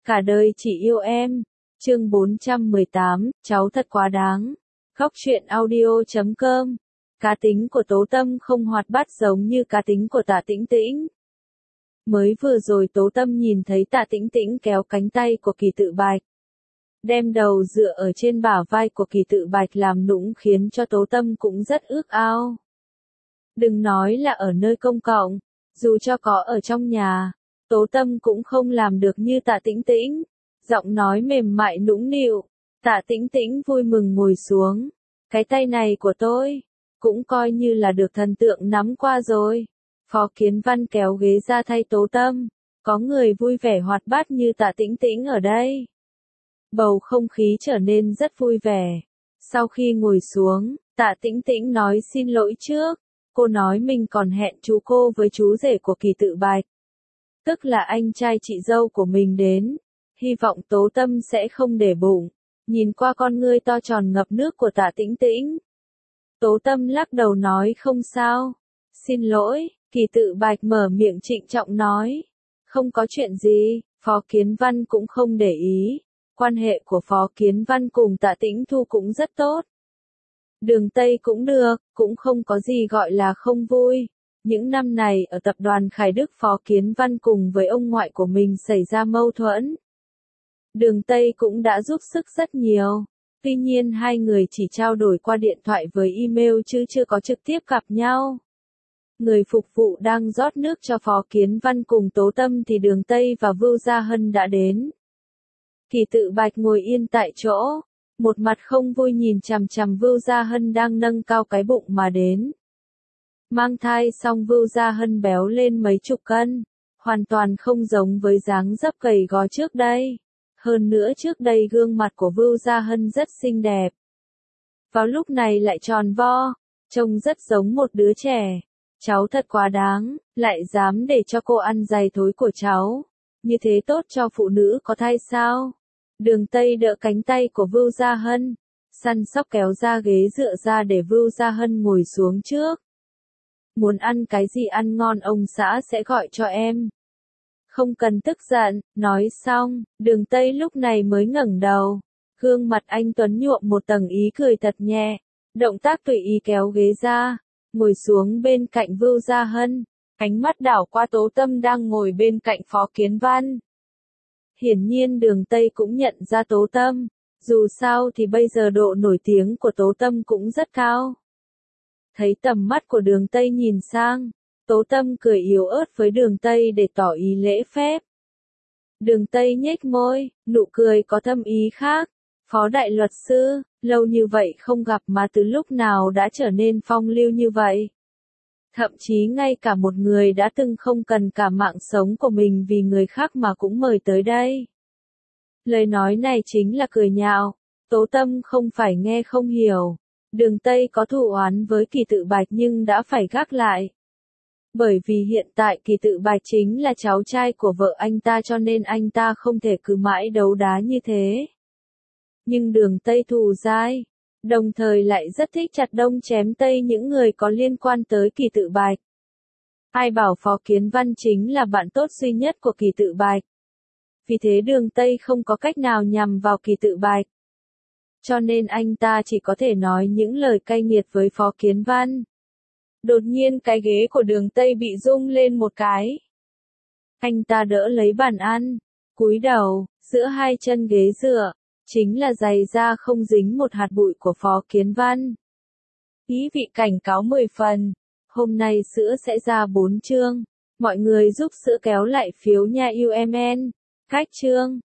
Cả đời chỉ yêu em. Chương 418, cháu thật quá đáng. Góc truyện audio.com. Cá tính của Tố Tâm không hoạt bát giống như cá tính của Tạ Tĩnh Tĩnh. Mới vừa rồi Tố Tâm nhìn thấy Tạ Tĩnh Tĩnh kéo cánh tay của Kỳ Tự Bạch, đem đầu dựa ở trên bả vai của Kỳ Tự Bạch làm nũng khiến cho Tố Tâm cũng rất ước ao. Đừng nói là ở nơi công cộng, dù cho có ở trong nhà, Tố Tâm cũng không làm được như Tạ Tĩnh Tĩnh. Giọng nói mềm mại nũng nịu. Tạ Tĩnh Tĩnh vui mừng ngồi xuống. Cái tay này của tôi, cũng coi như là được thần tượng nắm qua rồi. Phó Kiến Văn kéo ghế ra thay Tố Tâm. Có người vui vẻ hoạt bát như Tạ Tĩnh Tĩnh ở đây. Bầu không khí trở nên rất vui vẻ. Sau khi ngồi xuống, Tạ Tĩnh Tĩnh nói xin lỗi trước. Cô nói mình còn hẹn chú cô với chú rể của Kỳ Tự Bạch, tức là anh trai chị dâu của mình đến. Hy vọng Tố Tâm sẽ không để bụng. Nhìn qua con ngươi to tròn ngập nước của Tạ Tĩnh Tĩnh, Tố Tâm lắc đầu nói không sao. Xin lỗi. Kỳ Tự Bạch mở miệng trịnh trọng nói. Không có chuyện gì. Phó Kiến Văn cũng không để ý. Quan hệ của Phó Kiến Văn cùng Tạ Tĩnh Thu cũng rất tốt. Đường Tây cũng được, cũng không có gì gọi là không vui. Những năm này ở tập đoàn Khải Đức, Phó Kiến Văn cùng với ông ngoại của mình xảy ra mâu thuẫn. Đường Tây cũng đã giúp sức rất nhiều. Tuy nhiên hai người chỉ trao đổi qua điện thoại với email chứ chưa có trực tiếp gặp nhau. Người phục vụ đang rót nước cho Phó Kiến Văn cùng Tố Tâm thì Đường Tây và Vưu Gia Hân đã đến. Kỳ Tự Bạch ngồi yên tại chỗ, một mặt không vui nhìn chằm chằm Vưu Gia Hân đang nâng cao cái bụng mà đến. Mang thai xong Vưu Gia Hân béo lên mấy chục cân, hoàn toàn không giống với dáng dấp gầy gò trước đây. Hơn nữa trước đây gương mặt của Vưu Gia Hân rất xinh đẹp. Vào lúc này lại tròn vo, trông rất giống một đứa trẻ. Cháu thật quá đáng, lại dám để cho cô ăn giày thối của cháu. Như thế tốt cho phụ nữ có thai sao? Đường Tây đỡ cánh tay của Vưu Gia Hân, săn sóc kéo ra ghế dựa ra để Vưu Gia Hân ngồi xuống trước. Muốn ăn cái gì ăn ngon ông xã sẽ gọi cho em. Không cần tức giận. Nói xong, Đường Tây lúc này mới ngẩng đầu. Gương mặt anh tuấn nhuộm một tầng ý cười thật nhẹ. Động tác tùy ý kéo ghế ra, ngồi xuống bên cạnh Vưu Gia Hân. Ánh mắt đảo qua Tố Tâm đang ngồi bên cạnh Phó Kiến Văn. Hiển nhiên Đường Tây cũng nhận ra Tố Tâm. Dù sao thì bây giờ độ nổi tiếng của Tố Tâm cũng rất cao. Thấy tầm mắt của Đường Tây nhìn sang, Tố Tâm cười yếu ớt với Đường Tây để tỏ ý lễ phép. Đường Tây nhếch môi, nụ cười có thâm ý khác. Phó đại luật sư, lâu như vậy không gặp mà từ lúc nào đã trở nên phong lưu như vậy. Thậm chí ngay cả một người đã từng không cần cả mạng sống của mình vì người khác mà cũng mời tới đây. Lời nói này chính là cười nhạo. Tố Tâm không phải nghe không hiểu. Đường Tây có thù oán với Kỳ Tự Bạch nhưng đã phải gác lại. Bởi vì hiện tại Kỳ Tự Bạch chính là cháu trai của vợ anh ta cho nên anh ta không thể cứ mãi đấu đá như thế. Nhưng Đường Tây thù dai, đồng thời lại rất thích chặt đông chém tây những người có liên quan tới Kỳ Tự Bạch. Ai bảo Phó Kiến Văn chính là bạn tốt duy nhất của Kỳ Tự Bạch. Vì thế Đường Tây không có cách nào nhằm vào Kỳ Tự Bạch. Cho nên anh ta chỉ có thể nói những lời cay nghiệt với Phó Kiến Văn. Đột nhiên cái ghế của Đường Tây bị rung lên một cái. Anh ta đỡ lấy bàn ăn, cúi đầu, giữa hai chân ghế dựa, chính là giày da không dính một hạt bụi của Phó Kiến Văn. Ý vị cảnh cáo 10 phần. Hôm nay sữa sẽ ra 4 chương. Mọi người giúp sữa kéo lại phiếu nha UMN. Cách chương.